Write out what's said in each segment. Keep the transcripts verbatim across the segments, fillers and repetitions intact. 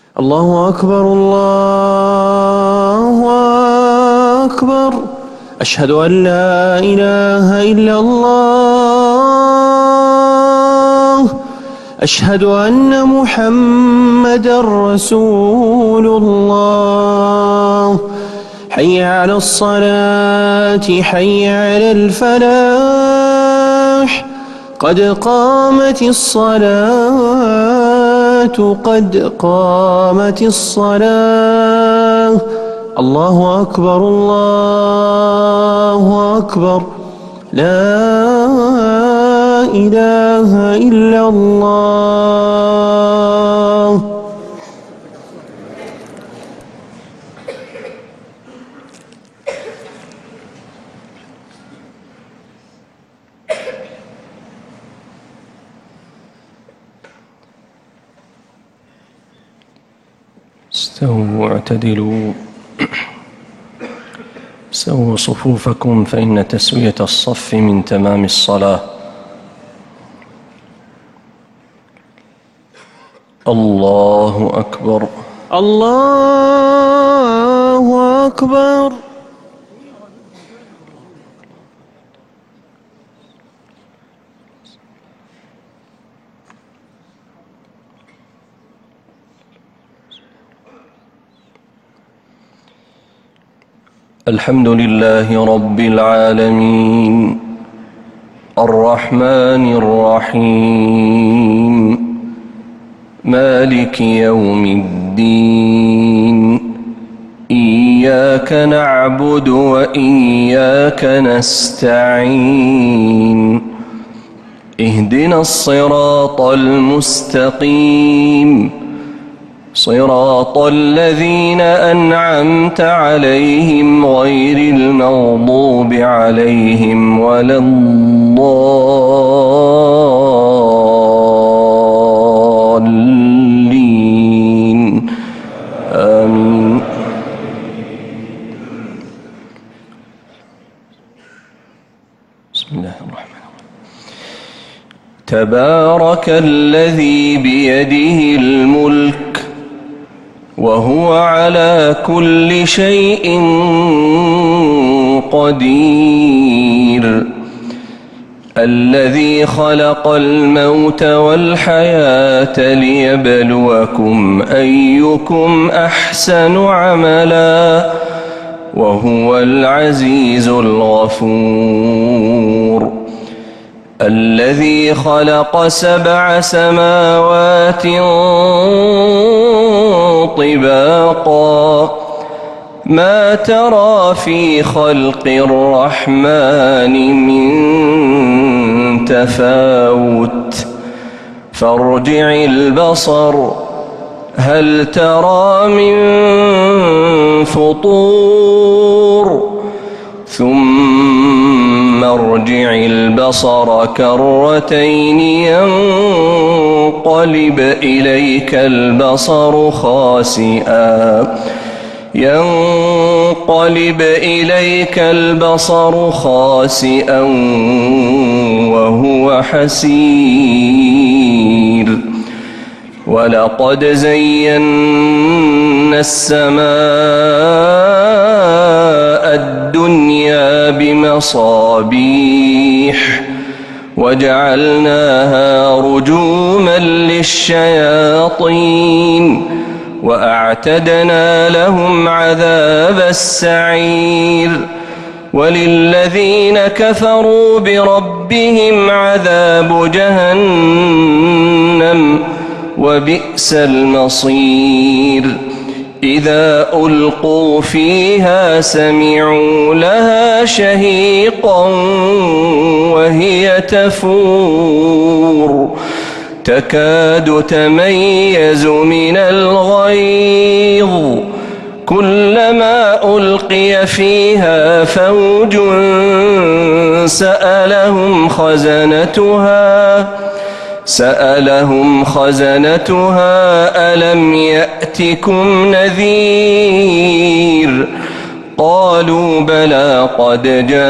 الله أكبر الله أكبر. أشهد أن لا إله إلا الله. أشهد أن محمدًا رسول الله. حي على الصلاة حي على الفلاح. قد قامت الصلاة قد قامت الصلاة. الله أكبر الله أكبر. لا إله إلا الله. استووا واعتدلوا. سووا صفوفكم فإن تسوية الصف من تمام الصلاة. الله أكبر الله أكبر. الحمد لله رب العالمين الرحمن الرحيم مالك يوم الدين. إياك نعبد وإياك نستعين. اهدنا الصراط المستقيم صراط الذين أنعمت عليهم غير المغضوب عليهم ولا الضالين. آمين. بسم الله الرحمن الرحيم. تبارك الذي بيده الملك وهو على كل شيء قدير. الذي خلق الموت والحياة ليبلوكم أيكم أحسن عملا وهو العزيز الغفور. الذي خلق سبع سماوات طباقا ما ترى في خلق الرحمن من تفاوت فارجع البصر هل ترى من فطور ثم ارجع البصر كرتين ينقلب إليك البصر خاسئا ينقلب إليك البصر خاسئا وهو حسير. ولقد زينا السماء الدنيا بمصابيح وجعلناها رجوما للشياطين وأعتدنا لهم عذاب السعير. وللذين كفروا بربهم عذاب جهنم وبئس المصير. إذا ألقوا فيها سمعوا لها شهيقا وهي تفور تكاد تميز من الغيظ كلما ألقي فيها فوج سألهم خزنتها سألهم خزنتها ألم يأتكم نذير قالوا بلى قد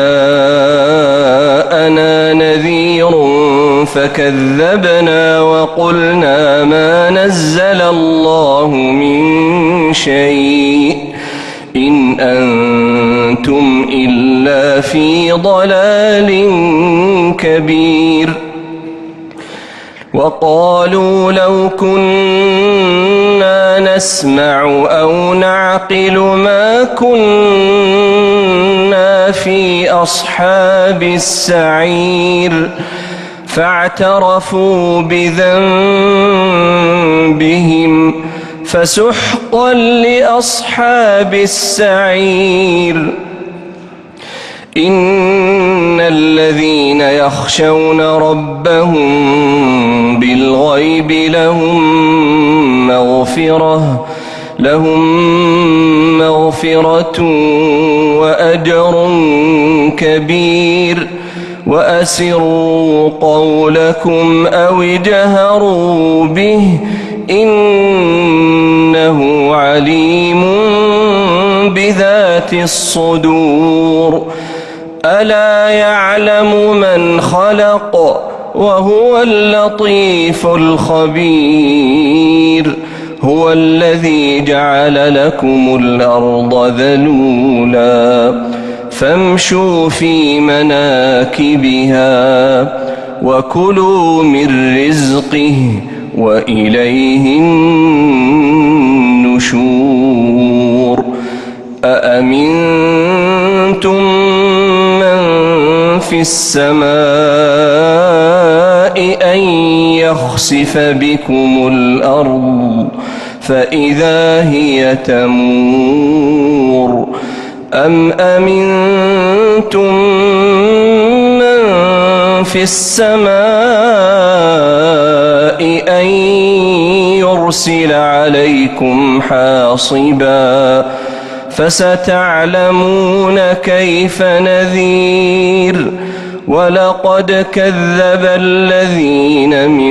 جاءنا نذير فكذبنا وقلنا ما نزل الله من شيء إن أنتم إلا في ضلال كبير. وقالوا لو كنا نسمع أو نعقل ما كنا في أصحاب السعير فاعترفوا بذنبهم فسحقا لأصحاب السعير. إن الذين يخشون ربهم بالغيب لهم مغفرة لهم مغفرة وأجر كبير. وأسروا قولكم أو اجهروا به إنه عليم بذات الصدور. ألا يعلم من خلق وهو اللطيف الخبير. هو الذي جعل لكم الأرض ذلولا فامشوا في مناكبها وكلوا من رزقه وإليه النشور. أأمنتم من في السماء أن يخسف بكم الأرض فإذا هي تمور أم أمنتم من في السماء أن يرسل عليكم حاصبا فستعلمون كيف نذير. ولقد كذب الذين من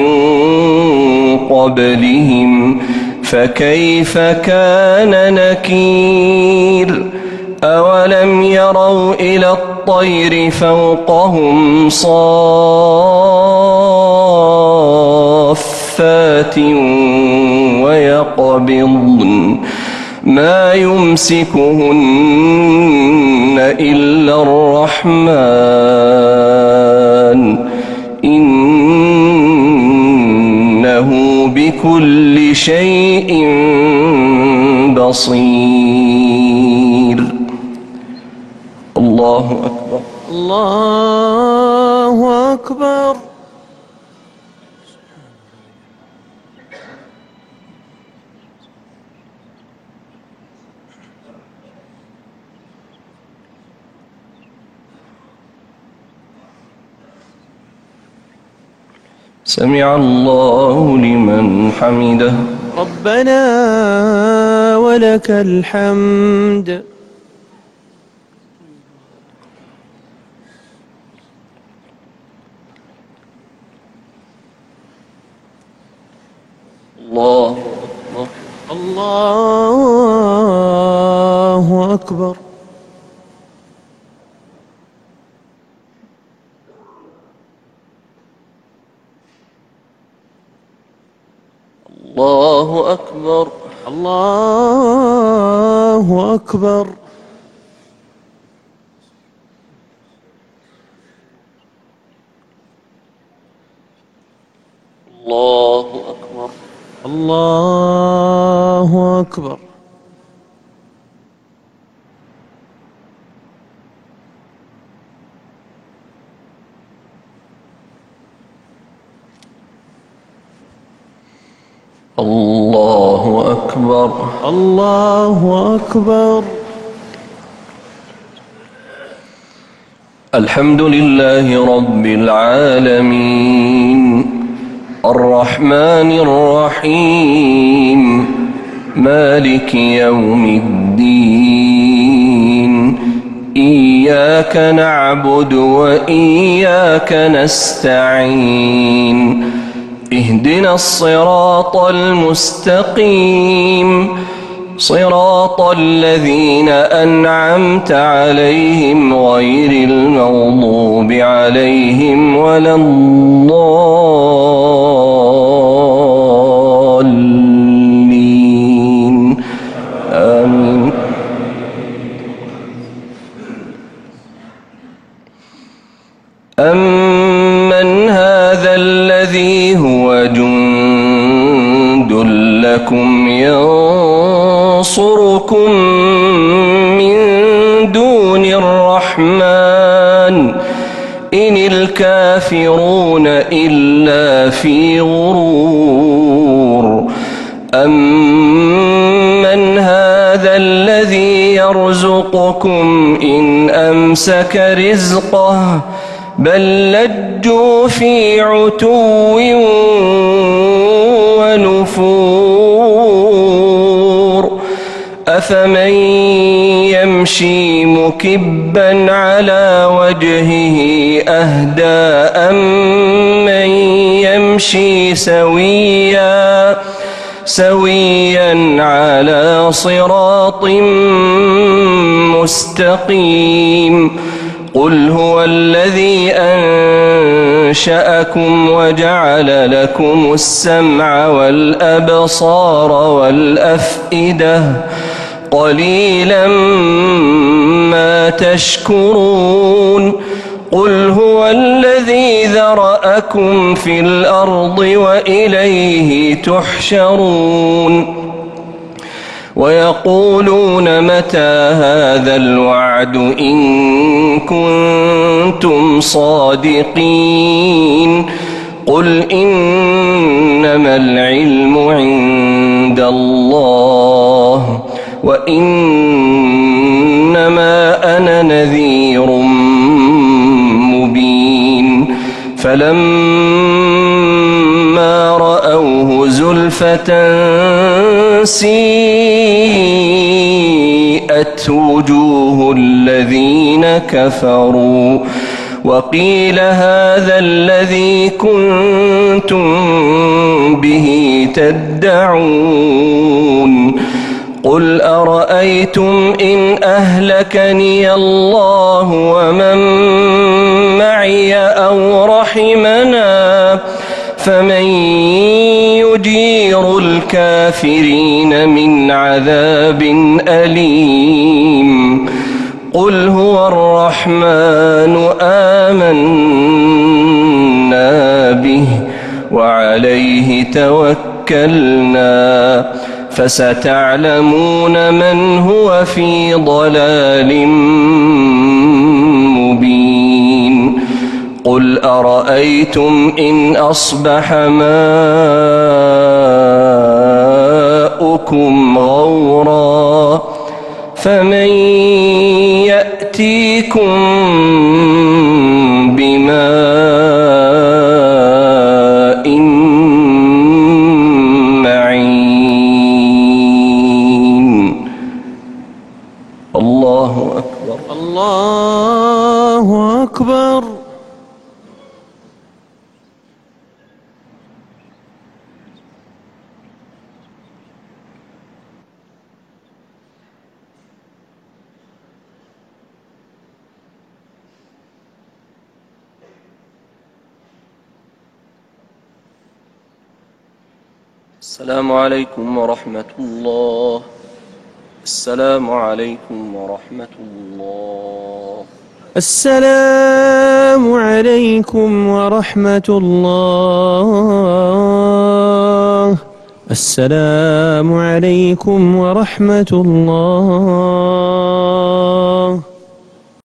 قبلهم فكيف كان نكير. أولم يروا إلى الطير فوقهم صافات ويقبضن ما يمسكهن إلا الرحمن إنه بكل شيء بصير. الله أكبر. الله أكبر. سمع الله لمن حمده. ربنا ولك الحمد. الله أكبر. الله أكبر. الله أكبر. الله أكبر. الله أكبر. الله أكبر. الله أكبر. الله أكبر. الحمد لله رب العالمين الرحمن الرحيم مالك يوم الدين إياك نعبد وإياك نستعين اهدنا الصراط المستقيم صراط الذين أنعمت عليهم غير المغضوب عليهم ولا الضالين آمين. أمن هذا الذي هو جند لكم ينصركم من دون الرحمن إن الكافرون إلا في غرور. أمن هذا الذي يرزقكم إن أمسك رزقه بل لجوا في عتو ونفور. أفمن يمشي مكبا على وجهه أهدى أمن يمشي سويا سويا على صراط مستقيم. قل هو الذي أنشأكم وجعل لكم السمع والأبصار والأفئدة قليلا ما تشكرون. قل هو الذي ذرأكم في الأرض وإليه تحشرون. ويقولون متى هذا الوعد إن كنتم صادقين. قل إنما العلم عند الله وإنما أنا نذير مبين. فلما رأوه زلفة سيئت وجوه الذين كفروا وقيل هذا الذي كنتم به تدعون. قل أرأيتم إن أهلكني الله ومن معي أو رحمنا فمن يجير الكافرين من عذاب أليم. قل هو الرحمن آمنا به وعليه توكلنا فستعلمون من هو في ضلال مبين. قل أرأيتم إن أصبح ماؤكم غورا فمن يأتيكم بماء معين. الله أكبر. الله أكبر. السلام عليكم ورحمة الله. السلام عليكم ورحمة الله. السلام عليكم ورحمة الله. السلام عليكم ورحمة الله.